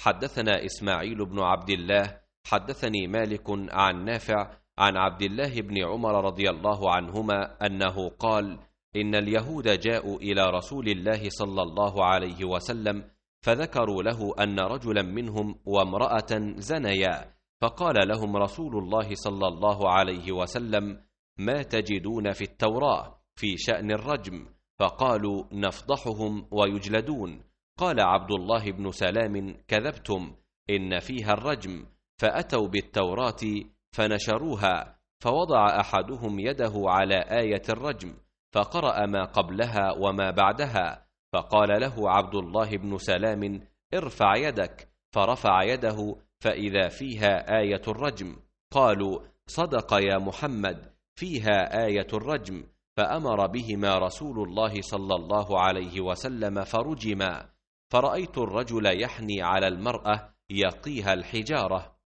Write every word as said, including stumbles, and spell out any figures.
حدثنا إسماعيل بن عبد الله حدثني مالك عن نافع عن عبد الله بن عمر رضي الله عنهما أنه قال: إن اليهود جاءوا إلى رسول الله صلى الله عليه وسلم فذكروا له أن رجلا منهم وامرأة زنيا، فقال لهم رسول الله صلى الله عليه وسلم: ما تجدون في التوراة في شأن الرجم؟ فقالوا: نفضحهم ويجلدون. قال عبد الله بن سلام: كذبتم، إن فيها الرجم. فأتوا بالتوراة فنشروها، فوضع أحدهم يده على آية الرجم فقرأ ما قبلها وما بعدها، فقال له عبد الله بن سلام: ارفع يدك، فرفع يده فإذا فيها آية الرجم. قالوا: صدق يا محمد، فيها آية الرجم. فأمر بهما رسول الله صلى الله عليه وسلم فرجما. فرأيت الرجل يحني على المرأة يقيها الحجارة.